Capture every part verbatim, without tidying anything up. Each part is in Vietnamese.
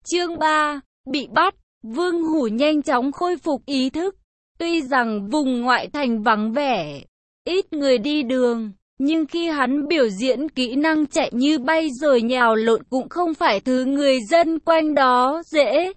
Chương ba. Bị bắt. Vương Hủ nhanh chóng khôi phục ý thức. Tuy rằng vùng ngoại thành vắng vẻ, ít người đi đường, nhưng khi hắn biểu diễn kỹ năng chạy như bay rồi nhào lộn cũng không phải thứ người dân quanh đó dễ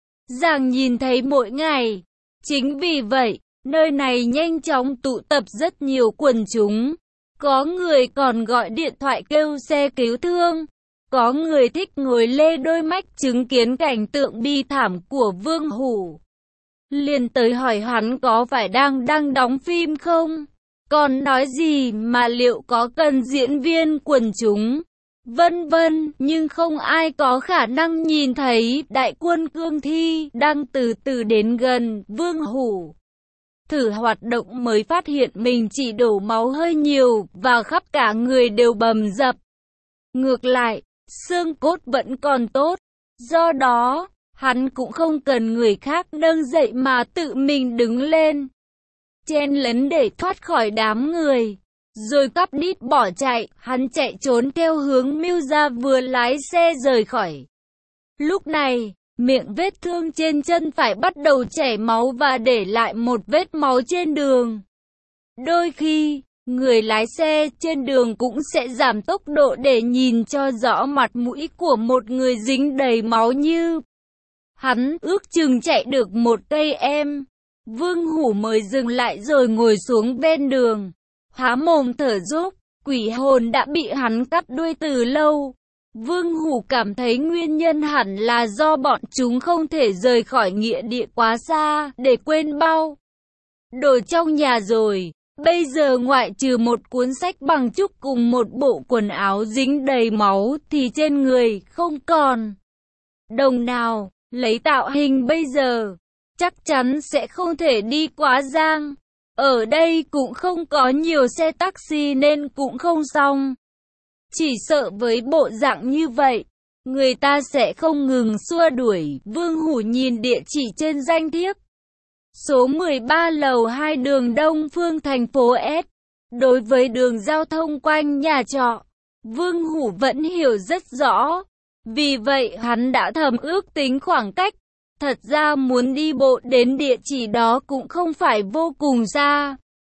dàng nhìn thấy mỗi ngày. Chính vì vậy, nơi này nhanh chóng tụ tập rất nhiều quần chúng. Có người còn gọi điện thoại kêu xe cứu thương. Có người thích ngồi lê đôi mắt chứng kiến cảnh tượng bi thảm của Vương Hủ. Liền tới hỏi hắn có phải đang đang đóng phim không? Còn nói gì mà liệu có cần diễn viên quần chúng? Vân vân, nhưng không ai có khả năng nhìn thấy đại quân cương thi đang từ từ đến gần Vương Hủ. Thử hoạt động mới phát hiện mình chỉ đổ máu hơi nhiều và khắp cả người đều bầm dập. Ngược lại, xương cốt vẫn còn tốt, do đó, hắn cũng không cần người khác nâng dậy mà tự mình đứng lên, chen lấn để thoát khỏi đám người, rồi cắp đít bỏ chạy. Hắn chạy trốn theo hướng Mưu Gia vừa lái xe rời khỏi. Lúc này, miệng vết thương trên chân phải bắt đầu chảy máu và để lại một vết máu trên đường. Đôi khi, người lái xe trên đường cũng sẽ giảm tốc độ để nhìn cho rõ mặt mũi của một người dính đầy máu như hắn. Ước chừng chạy được một cây em, Vương Hủ mới dừng lại rồi ngồi xuống bên đường, há mồm thở dốc. Quỷ hồn đã bị hắn cắt đuôi từ lâu. Vương Hủ cảm thấy nguyên nhân hẳn là do bọn chúng không thể rời khỏi nghĩa địa quá xa để quên bao đồ trong nhà rồi. Bây giờ ngoại trừ một cuốn sách bằng trúc cùng một bộ quần áo dính đầy máu thì trên người không còn đồng nào. Lấy tạo hình bây giờ, chắc chắn sẽ không thể đi quá Giang. Ở đây cũng không có nhiều xe taxi nên cũng không xong. Chỉ sợ với bộ dạng như vậy, người ta sẽ không ngừng xua đuổi. Vương Hủ nhìn địa chỉ trên danh thiếp. Số mười ba lầu hai đường Đông Phương thành phố S. Đối với đường giao thông quanh nhà trọ, Vương Hủ vẫn hiểu rất rõ. Vì vậy hắn đã thầm ước tính khoảng cách. Thật ra muốn đi bộ đến địa chỉ đó cũng không phải vô cùng xa.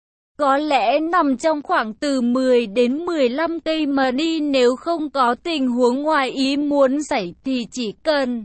Có lẽ nằm trong khoảng từ mười đến mười lăm cây mà đi, nếu không có tình huống ngoài ý muốn xảy thì chỉ cần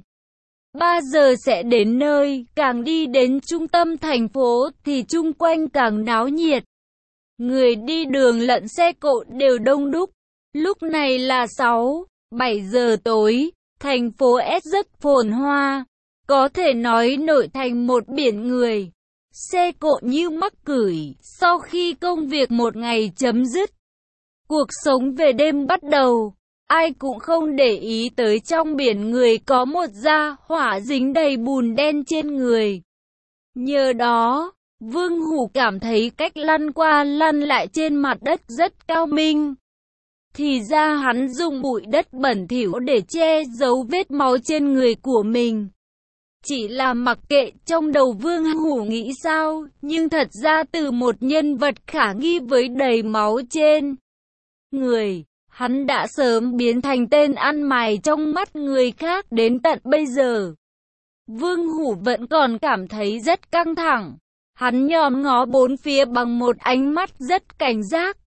ba giờ sẽ đến nơi. Càng đi đến trung tâm thành phố thì chung quanh càng náo nhiệt. Người đi đường lẫn xe cộ đều đông đúc. Lúc này là sáu, bảy giờ tối, thành phố S rất phồn hoa. Có thể nói nổi thành một biển người. Xe cộ như mắc cửi. Sau khi công việc một ngày chấm dứt, cuộc sống về đêm bắt đầu. Ai cũng không để ý tới trong biển người có một gia hỏa dính đầy bùn đen trên người. Nhờ đó, Vương Hủ cảm thấy cách lăn qua lăn lại trên mặt đất rất cao minh. Thì ra hắn dùng bụi đất bẩn thỉu để che giấu vết máu trên người của mình. Chỉ là mặc kệ trong đầu Vương Hủ nghĩ sao, nhưng thật ra từ một nhân vật khả nghi với đầy máu trên người, hắn đã sớm biến thành tên ăn mày trong mắt người khác. Đến tận bây giờ, Vương Hủ vẫn còn cảm thấy rất căng thẳng. Hắn nhòm ngó bốn phía bằng một ánh mắt rất cảnh giác.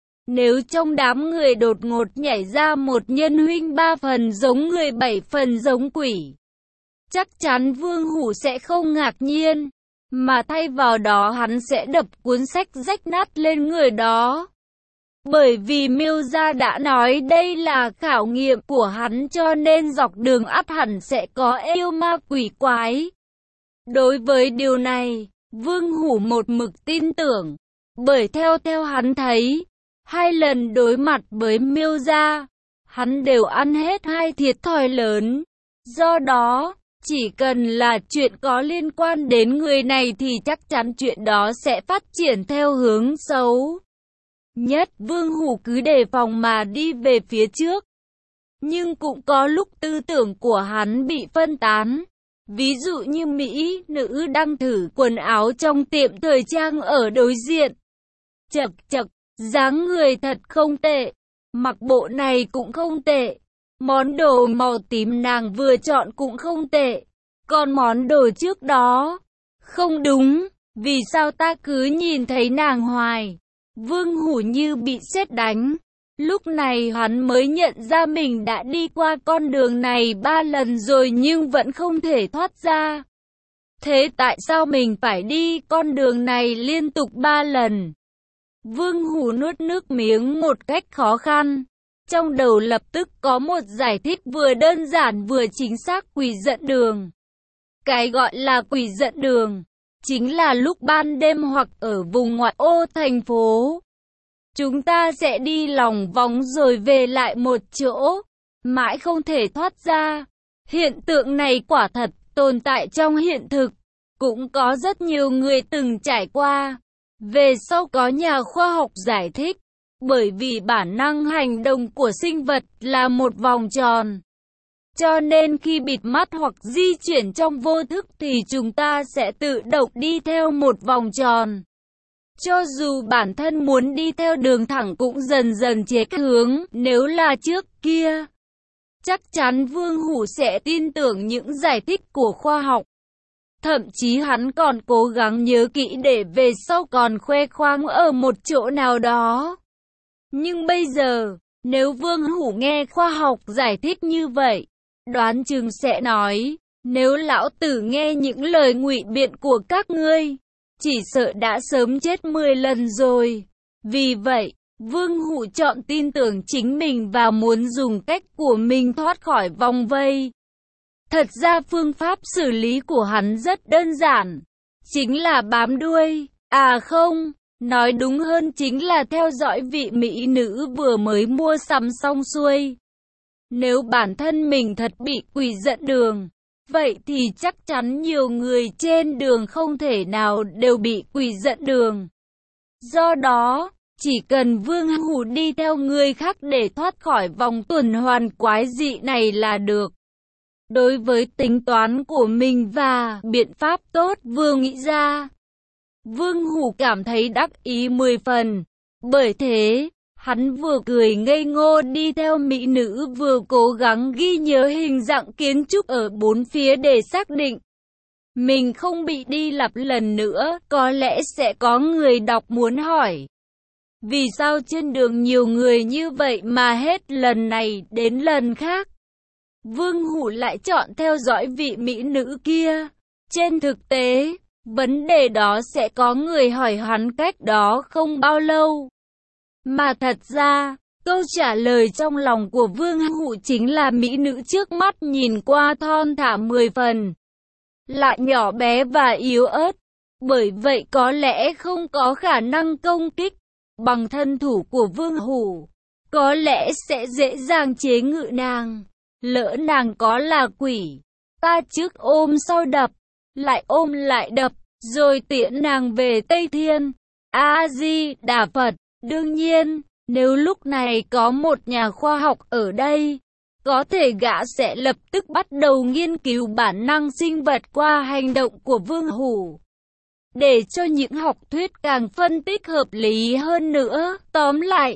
Nếu trong đám người đột ngột nhảy ra một nhân huynh ba phần giống người bảy phần giống quỷ, chắc chắn Vương Hủ sẽ không ngạc nhiên, mà thay vào đó hắn sẽ đập cuốn sách rách nát lên người đó. Bởi vì Mưu Gia đã nói đây là khảo nghiệm của hắn, cho nên dọc đường ắt hẳn sẽ có yêu ma quỷ quái. Đối với điều này, Vương Hủ một mực tin tưởng, bởi theo theo hắn thấy, hai lần đối mặt với Mưu Gia, hắn đều ăn hết hai thiệt thòi lớn. Do đó, chỉ cần là chuyện có liên quan đến người này thì chắc chắn chuyện đó sẽ phát triển theo hướng xấu nhất. Vương Hủ cứ đề phòng mà đi về phía trước. Nhưng cũng có lúc tư tưởng của hắn bị phân tán. Ví dụ như mỹ nữ đang thử quần áo trong tiệm thời trang ở đối diện. Chậc chậc, dáng người thật không tệ, mặc bộ này cũng không tệ. Món đồ màu tím nàng vừa chọn cũng không tệ. Còn món đồ trước đó, không đúng, vì sao ta cứ nhìn thấy nàng hoài? Vương Hủ như bị sét đánh. Lúc này hắn mới nhận ra mình đã đi qua con đường này ba lần rồi nhưng vẫn không thể thoát ra. Thế tại sao mình phải đi con đường này liên tục ba lần? Vương Hủ nuốt nước miếng một cách khó khăn. Trong đầu lập tức có một giải thích vừa đơn giản vừa chính xác. Quỷ dẫn đường. Cái gọi là quỷ dẫn đường chính là lúc ban đêm hoặc ở vùng ngoại ô thành phố, chúng ta sẽ đi lòng vòng rồi về lại một chỗ, mãi không thể thoát ra. Hiện tượng này quả thật tồn tại trong hiện thực, cũng có rất nhiều người từng trải qua. Về sau có nhà khoa học giải thích, bởi vì bản năng hành động của sinh vật là một vòng tròn. Cho nên khi bịt mắt hoặc di chuyển trong vô thức thì chúng ta sẽ tự động đi theo một vòng tròn. Cho dù bản thân muốn đi theo đường thẳng cũng dần dần chết hướng. Nếu là trước kia, chắc chắn Vương Hủ sẽ tin tưởng những giải thích của khoa học. Thậm chí hắn còn cố gắng nhớ kỹ để về sau còn khoe khoang ở một chỗ nào đó. Nhưng bây giờ, nếu Vương Hủ nghe khoa học giải thích như vậy, đoán chừng sẽ nói, nếu lão tử nghe những lời ngụy biện của các ngươi, chỉ sợ đã sớm chết mười lần rồi. Vì vậy, Vương Hủ chọn tin tưởng chính mình và muốn dùng cách của mình thoát khỏi vòng vây. Thật ra phương pháp xử lý của hắn rất đơn giản, chính là bám đuôi, à không, nói đúng hơn chính là theo dõi vị mỹ nữ vừa mới mua sắm xong xuôi. Nếu bản thân mình thật bị quỷ dẫn đường, vậy thì chắc chắn nhiều người trên đường không thể nào đều bị quỷ dẫn đường. Do đó, chỉ cần Vương Hủ đi theo người khác để thoát khỏi vòng tuần hoàn quái dị này là được. Đối với tính toán của mình và biện pháp tốt vừa nghĩ ra, Vương Hủ cảm thấy đắc ý mười phần. Bởi thế, hắn vừa cười ngây ngô đi theo mỹ nữ vừa cố gắng ghi nhớ hình dạng kiến trúc ở bốn phía để xác định mình không bị đi lặp lần nữa. Có lẽ sẽ có người đọc muốn hỏi, vì sao trên đường nhiều người như vậy mà hết lần này đến lần khác Vương Hủ lại chọn theo dõi vị mỹ nữ kia? Trên thực tế, vấn đề đó sẽ có người hỏi hắn cách đó không bao lâu. Mà thật ra, câu trả lời trong lòng của Vương Hủ chính là mỹ nữ trước mắt nhìn qua thon thả mười phần, lại nhỏ bé và yếu ớt. Bởi vậy có lẽ không có khả năng công kích bằng thân thủ của Vương Hủ. Có lẽ sẽ dễ dàng chế ngự nàng. Lỡ nàng có là quỷ, ta trước ôm sau đập, lại ôm lại đập, rồi tiễn nàng về Tây Thiên. A-di-đà Phật. Đương nhiên, nếu lúc này có một nhà khoa học ở đây, có thể gã sẽ lập tức bắt đầu nghiên cứu bản năng sinh vật qua hành động của Vương Hủ, để cho những học thuyết càng phân tích hợp lý hơn nữa. Tóm lại,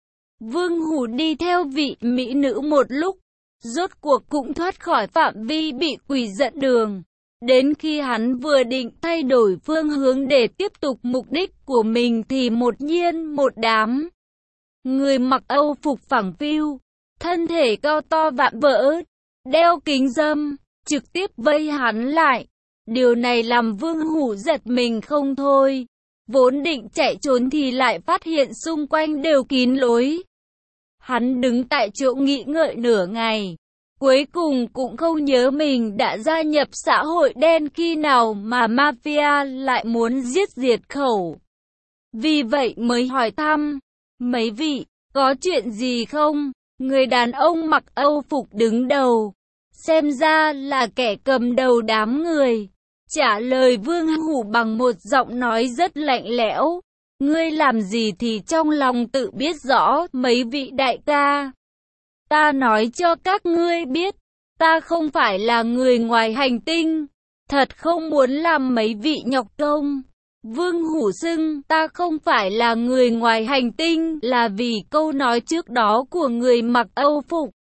Vương Hủ đi theo vị mỹ nữ một lúc, rốt cuộc cũng thoát khỏi phạm vi bị quỷ dẫn đường. Đến khi hắn vừa định thay đổi phương hướng để tiếp tục mục đích của mình thì đột nhiên một đám người mặc Âu phục phẳng phiu, thân thể cao to vạm vỡ, đeo kính râm, trực tiếp vây hắn lại. Điều này làm Vương Hủ giật mình không thôi. Vốn định chạy trốn thì lại phát hiện xung quanh đều kín lối. Hắn đứng tại chỗ nghĩ ngợi nửa ngày, cuối cùng cũng không nhớ mình đã gia nhập xã hội đen khi nào mà mafia lại muốn giết diệt khẩu. Vì vậy mới hỏi thăm, mấy vị, có chuyện gì không? Người đàn ông mặc Âu phục đứng đầu, xem ra là kẻ cầm đầu đám người, trả lời Vương Hủ bằng một giọng nói rất lạnh lẽo. Ngươi làm gì thì trong lòng tự biết rõ, mấy vị đại ca. Ta nói cho các ngươi biết, ta không phải là người ngoài hành tinh, thật không muốn làm mấy vị nhọc công. Vương Hủ xưng ta không phải là người ngoài hành tinh là vì câu nói trước đó của người mặc Âu phục.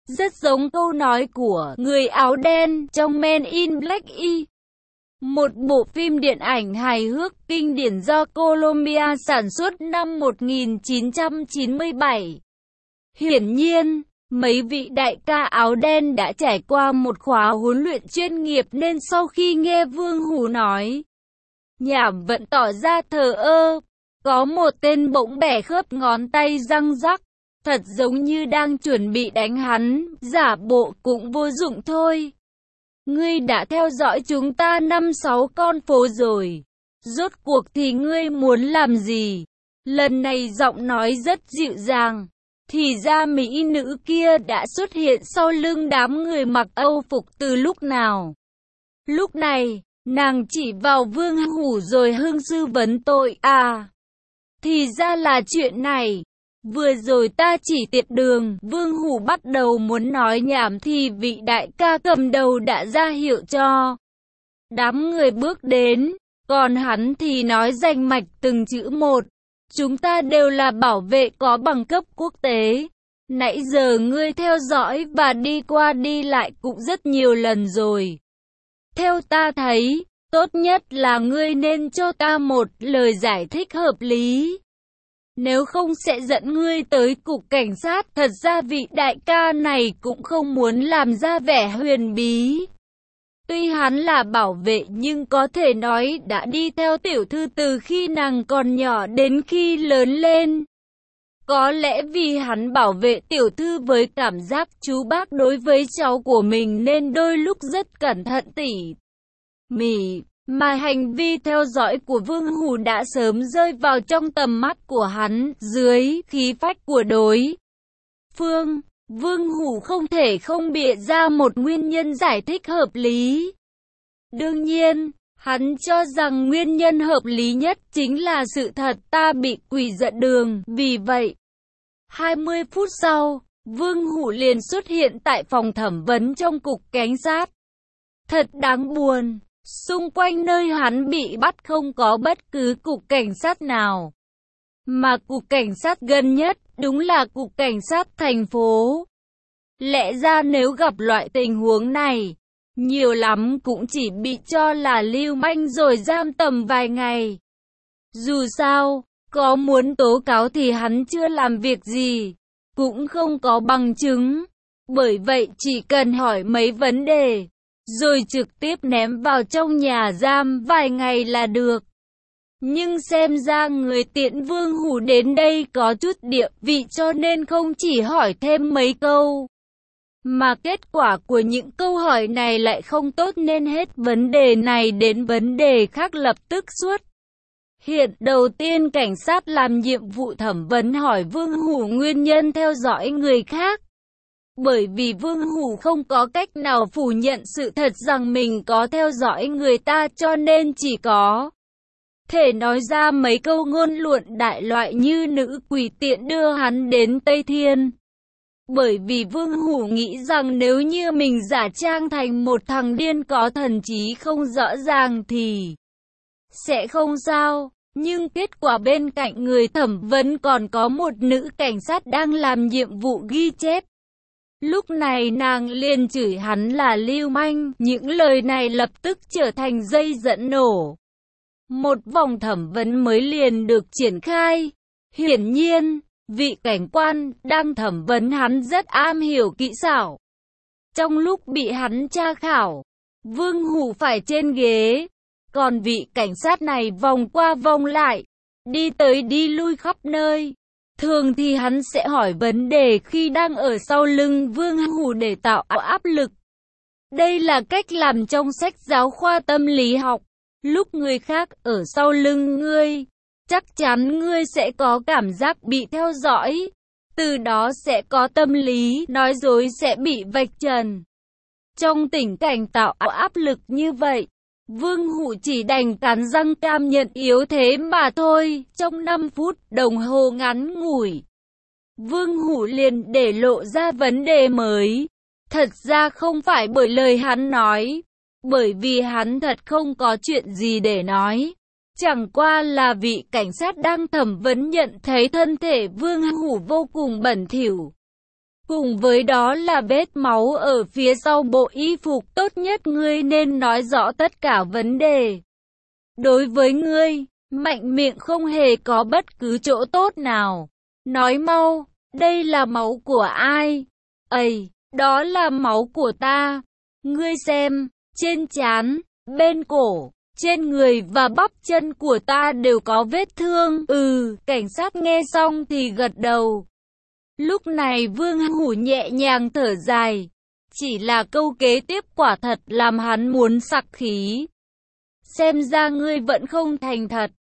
rất giống câu nói của người áo đen trong Men in Black Y. Một bộ phim điện ảnh hài hước kinh điển do Colombia sản xuất năm một nghìn chín trăm chín mươi bảy. Hiển nhiên, mấy vị đại ca áo đen đã trải qua một khóa huấn luyện chuyên nghiệp nên sau khi nghe Vương Hủ nói nhảm vẫn tỏ ra thờ ơ. Có một tên bỗng bẻ khớp ngón tay răng rắc, thật giống như đang chuẩn bị đánh hắn, giả bộ cũng vô dụng thôi. Ngươi đã theo dõi chúng ta năm sáu con phố rồi. Rốt cuộc thì ngươi muốn làm gì? Lần này giọng nói rất dịu dàng. Thì ra mỹ nữ kia đã xuất hiện sau lưng đám người mặc Âu phục từ lúc nào? Lúc này, nàng chỉ vào Vương Hủ rồi hưng sư vấn tội. À, thì ra là chuyện này. Vừa rồi ta chỉ tiệt đường. Vương Hủ bắt đầu muốn nói nhảm thì vị đại ca cầm đầu đã ra hiệu cho đám người bước đến. Còn hắn thì nói rành mạch từng chữ một. Chúng ta đều là bảo vệ có bằng cấp quốc tế. Nãy giờ ngươi theo dõi và đi qua đi lại cũng rất nhiều lần rồi. Theo ta thấy, tốt nhất là ngươi nên cho ta một lời giải thích hợp lý. Nếu không sẽ dẫn ngươi tới cục cảnh sát. Thật ra vị đại ca này cũng không muốn làm ra vẻ huyền bí. Tuy hắn là bảo vệ nhưng có thể nói đã đi theo tiểu thư từ khi nàng còn nhỏ đến khi lớn lên. Có lẽ vì hắn bảo vệ tiểu thư với cảm giác chú bác đối với cháu của mình nên đôi lúc rất cẩn thận tỉ mỉ. Mà hành vi theo dõi của Vương Hủ đã sớm rơi vào trong tầm mắt của hắn. Dưới khí phách của đối phương, Vương Hủ không thể không bịa ra một nguyên nhân giải thích hợp lý. Đương nhiên, hắn cho rằng nguyên nhân hợp lý nhất chính là sự thật ta bị quỷ giận đường. Vì vậy, hai mươi phút sau, Vương Hủ liền xuất hiện tại phòng thẩm vấn trong cục cảnh sát. Thật đáng buồn. Xung quanh nơi hắn bị bắt không có bất cứ cục cảnh sát nào. Mà cục cảnh sát gần nhất đúng là cục cảnh sát thành phố. Lẽ ra nếu gặp loại tình huống này, nhiều lắm cũng chỉ bị cho là lưu manh rồi giam tầm vài ngày. Dù sao, có muốn tố cáo thì hắn chưa làm việc gì, cũng không có bằng chứng. Bởi vậy chỉ cần hỏi mấy vấn đề, rồi trực tiếp ném vào trong nhà giam vài ngày là được. Nhưng xem ra người tiện Vương Hủ đến đây có chút địa vị cho nên không chỉ hỏi thêm mấy câu. Mà kết quả của những câu hỏi này lại không tốt nên hết vấn đề này đến vấn đề khác lập tức xuất hiện. Đầu tiên cảnh sát làm nhiệm vụ thẩm vấn hỏi Vương Hủ nguyên nhân theo dõi người khác. Bởi vì Vương Hủ không có cách nào phủ nhận sự thật rằng mình có theo dõi người ta cho nên chỉ có thể nói ra mấy câu ngôn luận đại loại như nữ quỷ tiện đưa hắn đến Tây Thiên. Bởi vì Vương Hủ nghĩ rằng nếu như mình giả trang thành một thằng điên có thần trí không rõ ràng thì sẽ không sao. Nhưng kết quả bên cạnh người thẩm vấn còn có một nữ cảnh sát đang làm nhiệm vụ ghi chép. Lúc này nàng liền chửi hắn là lưu manh, những lời này lập tức trở thành dây dẫn nổ. Một vòng thẩm vấn mới liền được triển khai. Hiển nhiên, vị cảnh quan đang thẩm vấn hắn rất am hiểu kỹ xảo. Trong lúc bị hắn tra khảo, Vương Hủ phải trên ghế, còn vị cảnh sát này vòng qua vòng lại, đi tới đi lui khắp nơi. Thường thì hắn sẽ hỏi vấn đề khi đang ở sau lưng Vương Hủ để tạo áp lực. Đây là cách làm trong sách giáo khoa tâm lý học. Lúc người khác ở sau lưng ngươi, chắc chắn ngươi sẽ có cảm giác bị theo dõi. Từ đó sẽ có tâm lý nói dối sẽ bị vạch trần. Trong tình cảnh tạo áp lực như vậy, Vương Hủ chỉ đành cắn răng cam nhận yếu thế mà thôi. Trong năm phút đồng hồ ngắn ngủi, Vương Hủ liền để lộ ra vấn đề mới. Thật ra không phải bởi lời hắn nói, bởi vì hắn thật không có chuyện gì để nói. Chẳng qua là vị cảnh sát đang thẩm vấn nhận thấy thân thể Vương Hủ vô cùng bẩn thỉu. Cùng với đó là vết máu ở phía sau bộ y phục, tốt nhất ngươi nên nói rõ tất cả vấn đề. Đối với ngươi, mạnh miệng không hề có bất cứ chỗ tốt nào. Nói mau, đây là máu của ai? Ây, đó là máu của ta. Ngươi xem, trên trán, bên cổ, trên người và bắp chân của ta đều có vết thương. Ừ, cảnh sát nghe xong thì gật đầu. Lúc này Vương Hủ nhẹ nhàng thở dài. Chỉ là câu kế tiếp quả thật làm hắn muốn sặc khí. Xem ra ngươi vẫn không thành thật.